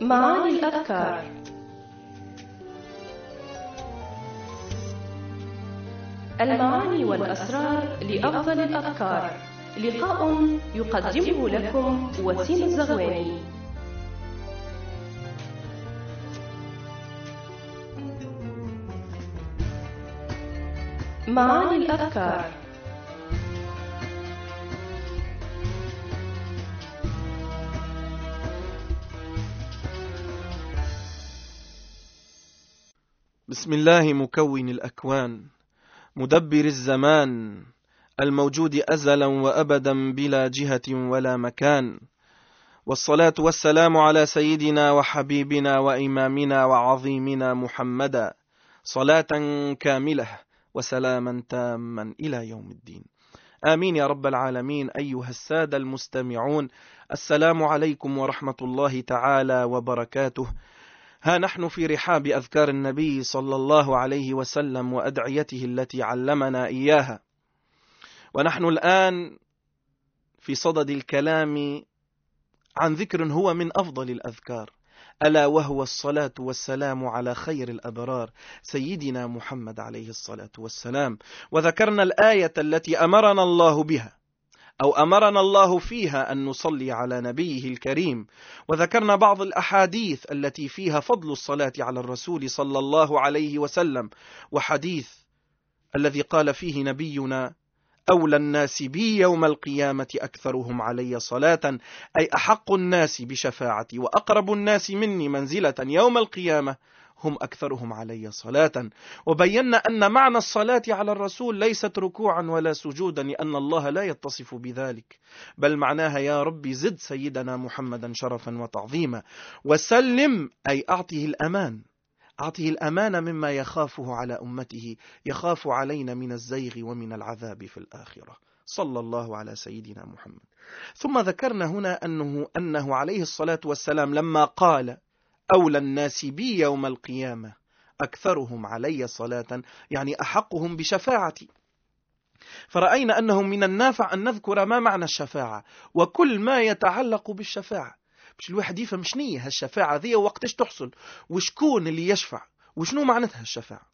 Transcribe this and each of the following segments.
معاني الأذكار. المعاني والأسرار لأفضل الأذكار، لقاء يقدمه لكم وسيم الزغواني. معاني الأذكار. بسم الله مكون الأكوان، مدبر الزمان، الموجود أزلا وأبدا بلا جهة ولا مكان، والصلاة والسلام على سيدنا وحبيبنا وإمامنا وعظيمنا محمدا، صلاة كاملة وسلاما تاما إلى يوم الدين. آمين يا رب العالمين. أيها السادة المستمعون، السلام عليكم ورحمة الله تعالى وبركاته. ها نحن في رحاب أذكار النبي صلى الله عليه وسلم وأدعيته التي علمنا إياها، ونحن الآن في صدد الكلام عن ذكر هو من أفضل الأذكار، ألا وهو الصلاة والسلام على خير الأبرار سيدنا محمد عليه الصلاة والسلام. وذكرنا الآية التي أمرنا الله بها أو أمرنا الله فيها أن نصلي على نبيه الكريم، وذكرنا بعض الأحاديث التي فيها فضل الصلاة على الرسول صلى الله عليه وسلم، وحديث الذي قال فيه نبينا: أولى الناس بي يوم القيامة أكثرهم علي صلاة، أي أحق الناس بشفاعتي وأقرب الناس مني منزلة يوم القيامة هم أكثرهم علي صلاة. وبينا أن معنى الصلاة على الرسول ليست ركوعا ولا سجودا، لأن الله لا يتصف بذلك، بل معناها يا رب زد سيدنا محمدا شرفا وتعظيما، وسلم أي أعطه الأمان، أعطه الأمان مما يخافه على أمته، يخاف علينا من الزيغ ومن العذاب في الآخرة، صلى الله على سيدنا محمد. ثم ذكرنا هنا أنه عليه الصلاة والسلام لما قال: أولى الناس بي يوم القيامة أكثرهم علي صلاة، يعني أحقهم بشفاعتي. فرأينا أنه من النافع أن نذكر ما معنى الشفاعة وكل ما يتعلق بالشفاعة، مش الواحد يفهم شنية هالشفاعة ذي وقتش تحصل وشكون اللي يشفع وشنو معناتها الشفاعة.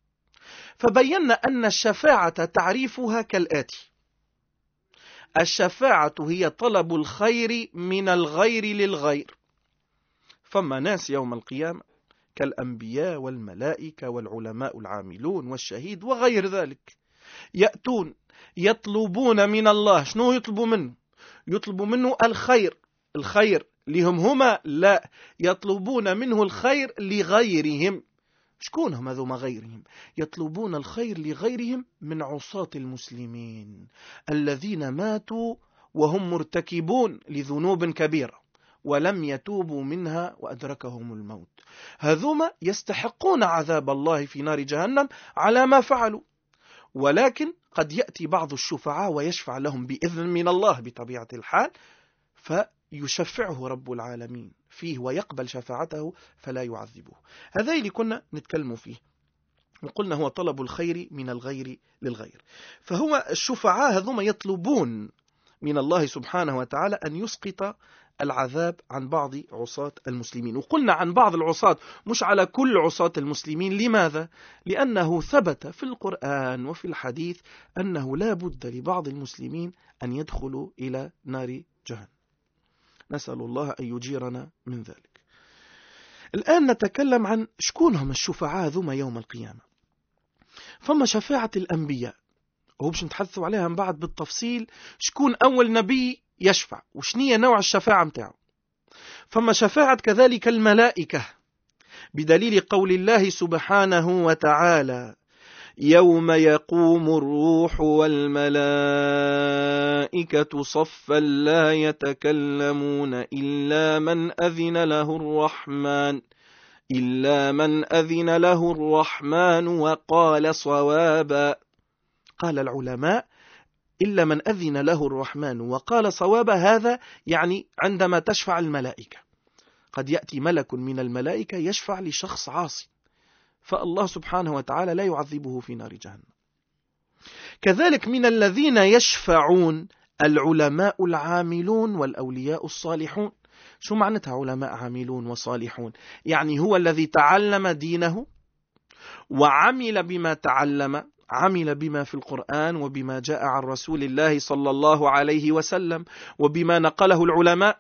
فبينا أن الشفاعة تعريفها كالآتي: الشفاعة هي طلب الخير من الغير للغير. فما ناس يوم القيامة كالأنبياء والملائكة والعلماء العاملون والشهيد وغير ذلك، يأتون يطلبون من الله. شنو يطلبوا منه؟ يطلبوا منه الخير. الخير لهم هما؟ لا، يطلبون منه الخير لغيرهم. شكون هم ذو غيرهم؟ يطلبون الخير لغيرهم من عصاة المسلمين الذين ماتوا وهم مرتكبون لذنوب كبيرة ولم يتوبوا منها وأدركهم الموت. هذوما يستحقون عذاب الله في نار جهنم على ما فعلوا، ولكن قد يأتي بعض الشفعاء ويشفع لهم بإذن من الله بطبيعة الحال، فيشفعه رب العالمين فيه ويقبل شفاعته فلا يعذبه. هذا اللي كنا نتكلم فيه، وقلنا هو طلب الخير من الغير للغير. فهو الشفعاء هذوما يطلبون من الله سبحانه وتعالى أن يسقط العذاب عن بعض عصاة المسلمين. وقلنا عن بعض العصاة، مش على كل عصاة المسلمين. لماذا؟ لأنه ثبت في القرآن وفي الحديث أنه لا بد لبعض المسلمين أن يدخلوا إلى نار جهنم، نسأل الله أن يجيرنا من ذلك. الآن نتكلم عن شكون هم الشفعاء ذوما يوم القيامة. فما شفاعة الأنبياء، وهو باش نتحدثوا عليها من بعد بالتفصيل، شكون أول نبي يشفع وشنية نوع الشفاعة متاعه. فما شفاعة كذلك الملائكة، بدليل قول الله سبحانه وتعالى: يوم يقوم الروح والملائكة صفا لا يتكلمون إلا من أذن له الرحمن وقال صوابا. قال العلماء: إلا من أذن له الرحمن وقال صوابا، هذا يعني عندما تشفع الملائكة. قد يأتي ملك من الملائكة يشفع لشخص عاصي، فالله سبحانه وتعالى لا يعذبه في نار جهنم. كذلك من الذين يشفعون العلماء العاملون والأولياء الصالحون، شو معناتها علماء عاملون وصالحون؟ يعني هو الذي تعلم دينه وعمل بما تعلم، عمل بما في القرآن وبما جاء عن رسول الله صلى الله عليه وسلم وبما نقله العلماء.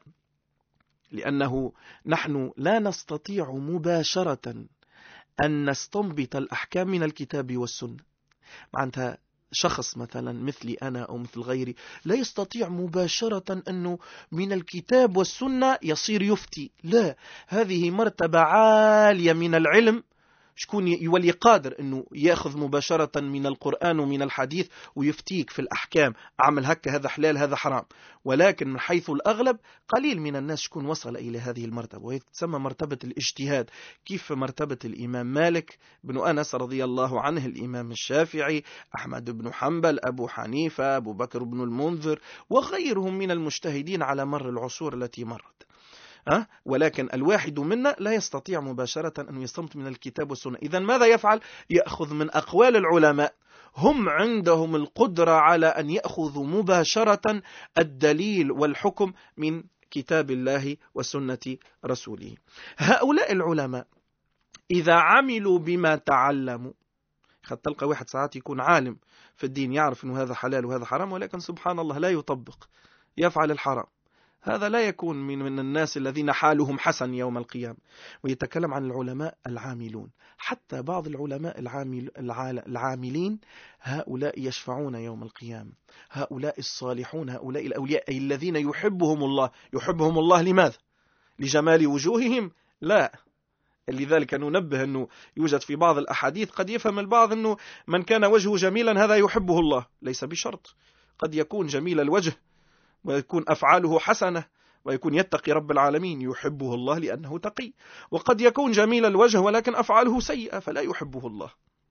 لأنه نحن لا نستطيع مباشرة أن نستنبط الأحكام من الكتاب والسنة. معناتها شخص مثلا مثلي أنا أو مثل غيري لا يستطيع مباشرة أنه من الكتاب والسنة يصير يفتي، لا، هذه مرتبة عالية من العلم. شكون يولي قادر أنه يأخذ مباشرة من القرآن ومن الحديث ويفتيك في الأحكام، أعمل هكا هذا حلال هذا حرام. ولكن من حيث الأغلب قليل من الناس شكون وصل إلى هذه المرتبة، وهي تسمى مرتبة الاجتهاد، كيف مرتبة الإمام مالك بن أنس رضي الله عنه، الإمام الشافعي، أحمد بن حنبل، أبو حنيفة، أبو بكر بن المنذر، وغيرهم من المجتهدين على مر العصور التي مرت. ولكن الواحد منا لا يستطيع مباشرة أن يستنبط من الكتاب والسنة. إذن ماذا يفعل؟ يأخذ من أقوال العلماء، هم عندهم القدرة على أن يأخذوا مباشرة الدليل والحكم من كتاب الله وسنة رسوله. هؤلاء العلماء إذا عملوا بما تعلموا، قد تلقى واحد ساعات يكون عالم في الدين يعرف أنه هذا حلال وهذا حرام، ولكن سبحان الله لا يطبق، يفعل الحرام. هذا لا يكون من الناس الذين حالهم حسن يوم القيامة. ويتكلم عن العلماء العاملون، حتى بعض العلماء العاملين هؤلاء يشفعون يوم القيامة، هؤلاء الصالحون، هؤلاء الأولياء أي الذين يحبهم الله. يحبهم الله لماذا؟ لجمال وجوههم؟ لا. لذلك ننبه أنه يوجد في بعض الأحاديث قد يفهم البعض أنه من كان وجهه جميلا هذا يحبه الله. ليس بشرط، قد يكون جميل الوجه ويكون أفعاله حسنة ويكون يتقي رب العالمين يحبه الله لأنه تقي، وقد يكون جميل الوجه ولكن أفعاله سيئة فلا يحبه الله.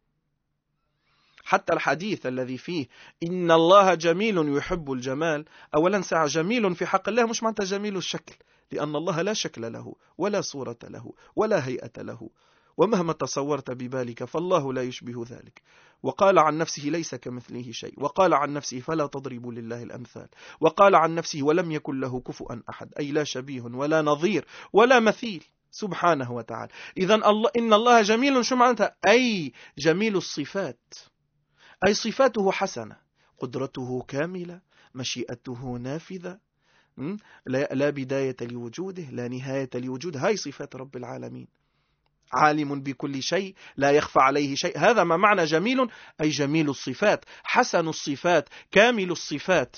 حتى الحديث الذي فيه إن الله جميل يحب الجمال، أولا ساعة جميل في حق الله مش معناتها جميل الشكل، لأن الله لا شكل له ولا صورة له ولا هيئة له، ومهما تصورت ببالك فالله لا يشبه ذلك. وقال عن نفسه ليس كمثله شيء، وقال عن نفسه فلا تضربوا لله الأمثال، وقال عن نفسه ولم يكن له كفوا أحد، أي لا شبيه ولا نظير ولا مثيل سبحانه وتعالى. إذن إن الله جميل شو معناتها؟ أي جميل الصفات، أي صفاته حسنة، قدرته كاملة، مشيئته نافذة، لا بداية لوجوده لا نهاية لوجوده. هاي صفات رب العالمين، عالم بكل شيء لا يخفى عليه شيء. هذا ما معنى جميل، أي جميل الصفات، حسن الصفات، كامل الصفات.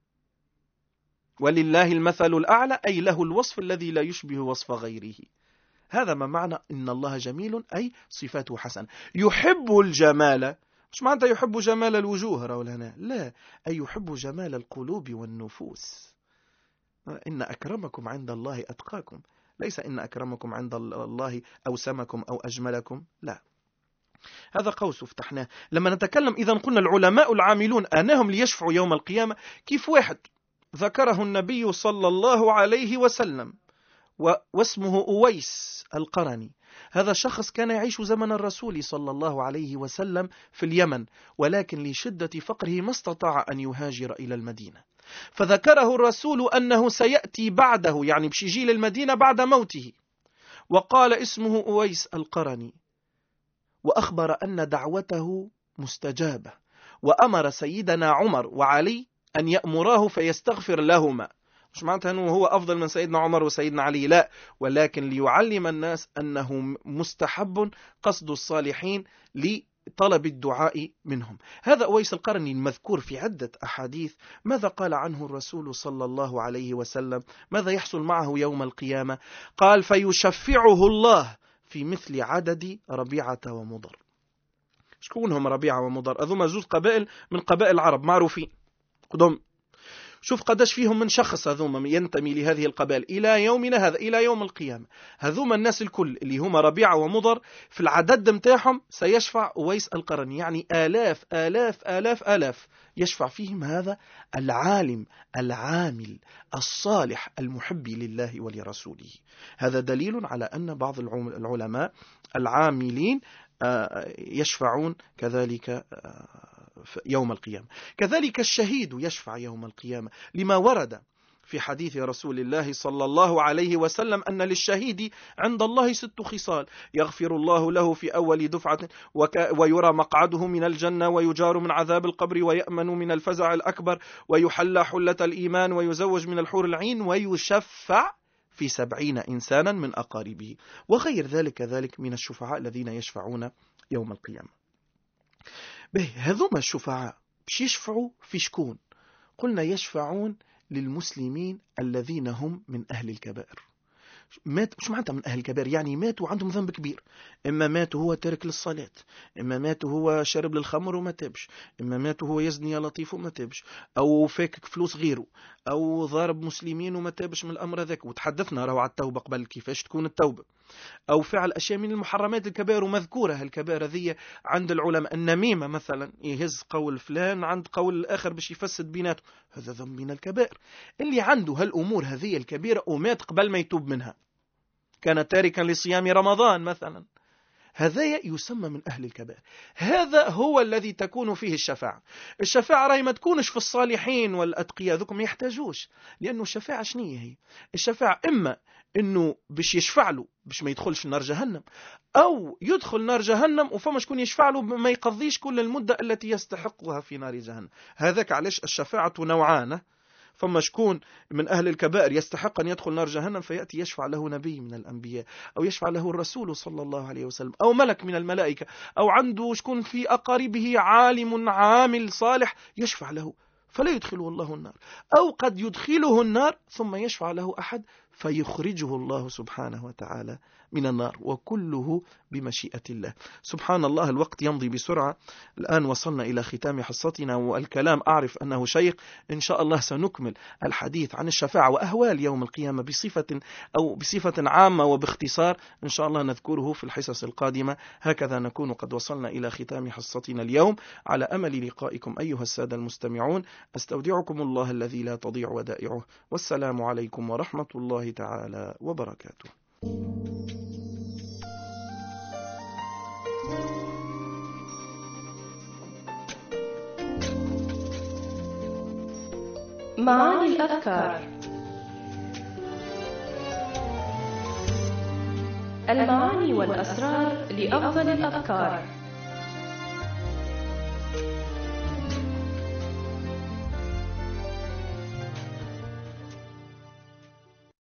ولله المثل الأعلى، أي له الوصف الذي لا يشبه وصف غيره. هذا ما معنى إن الله جميل، أي صفاته حسنة. يحب الجمال مش معنى يحب جمال الوجوه رولانا، لا، أي يحب جمال القلوب والنفوس. إن أكرمكم عند الله أتقاكم، ليس إن أكرمكم عند الله أوسمكم أو أجملكم، لا. هذا قوس افتحناه. لما نتكلم إذن قلنا العلماء العاملون أنهم ليشفعوا يوم القيامة. كيف واحد ذكره النبي صلى الله عليه وسلم واسمه أويس القرني، هذا شخص كان يعيش زمن الرسول صلى الله عليه وسلم في اليمن، ولكن لشدة فقره ما استطاع أن يهاجر إلى المدينة، فذكره الرسول أنه سيأتي بعده، يعني بشي جيل المدينة بعد موته، وقال اسمه أويس القرني، وأخبر أن دعوته مستجابة، وأمر سيدنا عمر وعلي أن يأمراه فيستغفر لهما. مش معناتها أنه هو أفضل من سيدنا عمر وسيدنا علي، لا، ولكن ليعلم الناس أنه مستحب قصد الصالحين لطلب الدعاء منهم. هذا أويس القرني المذكور في عدة أحاديث. ماذا قال عنه الرسول صلى الله عليه وسلم؟ ماذا يحصل معه يوم القيامة؟ قال فيشفعه الله في مثل عدد ربيعة ومضر. شكونهم ربيعة ومضر؟ أذوما زوج قبائل من قبائل العرب معروفين قدام. شوف قداش فيهم من شخص هذوما ينتمي لهذه القبائل إلى يومنا هذا، إلى يوم القيامة. هذوما الناس الكل اللي هم ربيعة ومضر في العدد متاعهم سيشفع أويس القرني، يعني آلاف آلاف آلاف آلاف يشفع فيهم هذا العالم العامل الصالح المحب لله ولرسوله. هذا دليل على أن بعض العلماء العاملين يشفعون كذلك يوم القيامة. كذلك الشهيد يشفع يوم القيامة، لما ورد في حديث رسول الله صلى الله عليه وسلم أن للشهيد عند الله 6 خصال: يغفر الله له في أول دفعة، ويرى مقعده من الجنة، ويجار من عذاب القبر، ويأمن من الفزع الأكبر، ويحلى حلة الإيمان، ويزوج من الحور العين، ويشفع في 70 إنسانا من أقاربه، وغير ذلك من الشفعاء الذين يشفعون يوم القيامة. هذوما الشفعاء باش يشفعوا في شكون؟ قلنا يشفعون للمسلمين الذين هم من أهل الكبائر. مش معناتها من أهل الكبائر يعني ماتوا عندهم ذنب كبير، إما ماتوا هو تارك للصلاة، إما ماتوا هو شرب للخمر وما تابش، إما ماتوا هو يزني يا لطيف وما تابش، أو فاكك فلوس غيره، أو ضارب مسلمين وما تابش من الأمر ذاك. وتحدثنا راهو على التوبة قبل كيفاش تكون التوبة. أو فعل أشياء من المحرمات الكبائر ومذكورة الكبائر ذي عند العلماء. النميمة مثلا، يهز قول فلان عند قول الآخر باش يفسد بيناته، هذا ذنب من الكبائر. اللي عنده هالأمور هذه الكبيرة ومات قبل ما يتوب منها، كان تاركا لصيام رمضان مثلا، هذا يسمى من أهل الكبائر. هذا هو الذي تكون فيه الشفاعة. الشفاعة راهي ما تكونش في الصالحين والأتقياء، ذوكم ما يحتاجوش، لأنه الشفاعة شنية هي؟ الشفاعة إما أنه باش يشفع له باش ما يدخلش نار جهنم، أو يدخل نار جهنم وفما شكون يشفع له ما يقضيش كل المدة التي يستحقها في نار جهنم. هذاك علاش الشفاعة نوعان. فما شكون من أهل الكبائر يستحق أن يدخل نار جهنم فيأتي يشفع له نبي من الأنبياء، أو يشفع له الرسول صلى الله عليه وسلم، أو ملك من الملائكة، أو عنده شكون في أقاربه عالم عامل صالح يشفع له فلا يدخله الله النار، أو قد يدخله النار ثم يشفع له أحد فيخرجه الله سبحانه وتعالى من النار، وكله بمشيئة الله. سبحان الله، الوقت يمضي بسرعة. الآن وصلنا إلى ختام حصتنا، والكلام أعرف أنه شيق. إن شاء الله سنكمل الحديث عن الشفاعة وأهوال يوم القيامة بصفة عامة وباختصار، إن شاء الله نذكره في الحصص القادمة. هكذا نكون قد وصلنا إلى ختام حصتنا اليوم، على أمل لقائكم أيها السادة المستمعون. أستودعكم الله الذي لا تضيع ودائعه، والسلام عليكم ورحمة الله تعالى وبركاته. معاني الأذكار. المعاني والأسرار لأفضل الأذكار.